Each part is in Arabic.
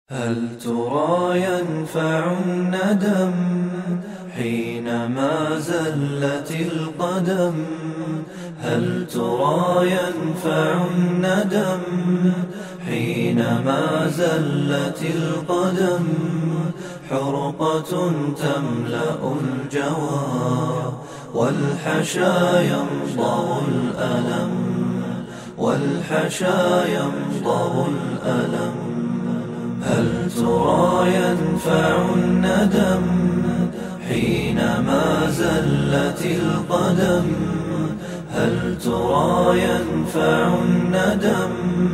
هل ترى ينفع الندم حينما زلت القدم؟ هل ترى ينفع الندم حينما زلت القدم؟ حرقة تملأ الجوى والحشا يمضغ الألم، والحشا يمضغ الألم. هل ترى ينفع الندم حينما زلت القدم؟ هل ترى ينفع الندم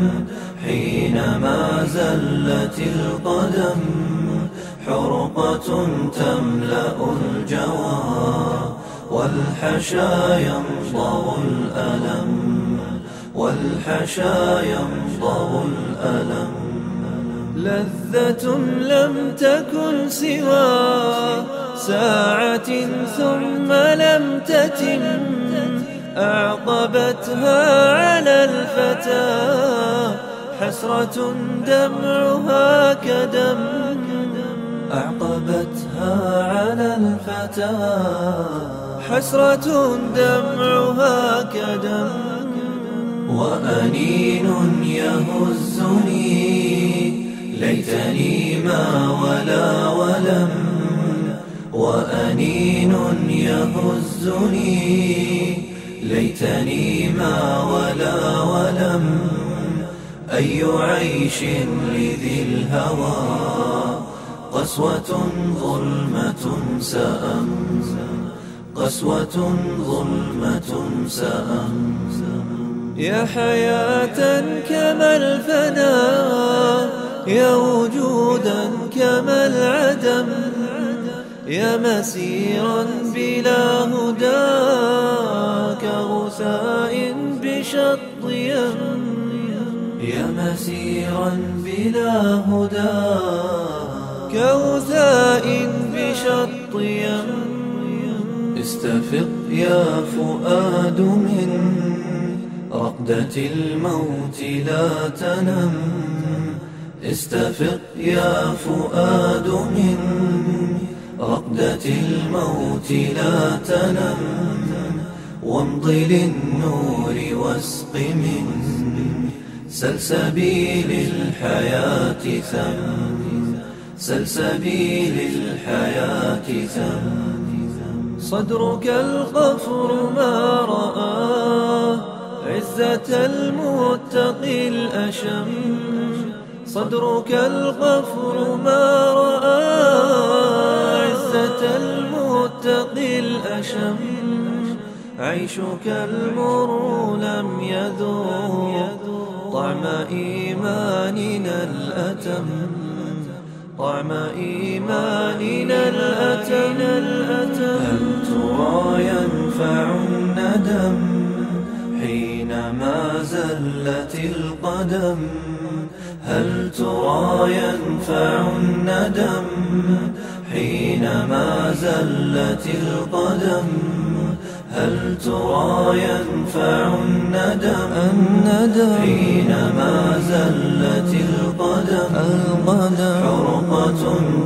حينما زلت القدم؟ حرقة تملأ الجوى والحشا يمضغ الألم، والحشا يمضغ الألم. لذة لم تكن سوى ساعة ثم لم تتم، أعقبتها على الفتى حسرة دمعها كدم، أعقبتها على الفتى حسرة دمعها كدم. وأنين يهزني ليتني ما ولا ولم، وأنين يهزني ليتني ما ولا ولم. أي عيش لذي الهوى قسوة ظلمة سأم، قسوة ظلمة سأم. يا حياة كما الفناء، يا وجودا كما العدم، يا مسيرا بلا هدى كغثاء بشط يم، يا مسيرا بلا هدى كغثاء بشط يم. استفق يا فؤاد من رقدة الموت لا تنم، استفق يا فؤاد من رقدة الموت لا تنم. وامض للنور واسق من سلسبيل الحياة ثم، سلسبيل الحياة ثم. صدرك القفر ما رآه عزة المتقي الأشم، صدرك القفر ما رآه عزة المتقي الأشم. عيشك المر لم يذوق طعم إيماننا الأتم، طعم إيماننا الأتم. هل ترى ينفع الندم حينما زلت القدم؟ هل ترى ينفع الندم حينما زلت القدم؟ هل ترى ينفع الندم حينما زلت القدم؟ حرقة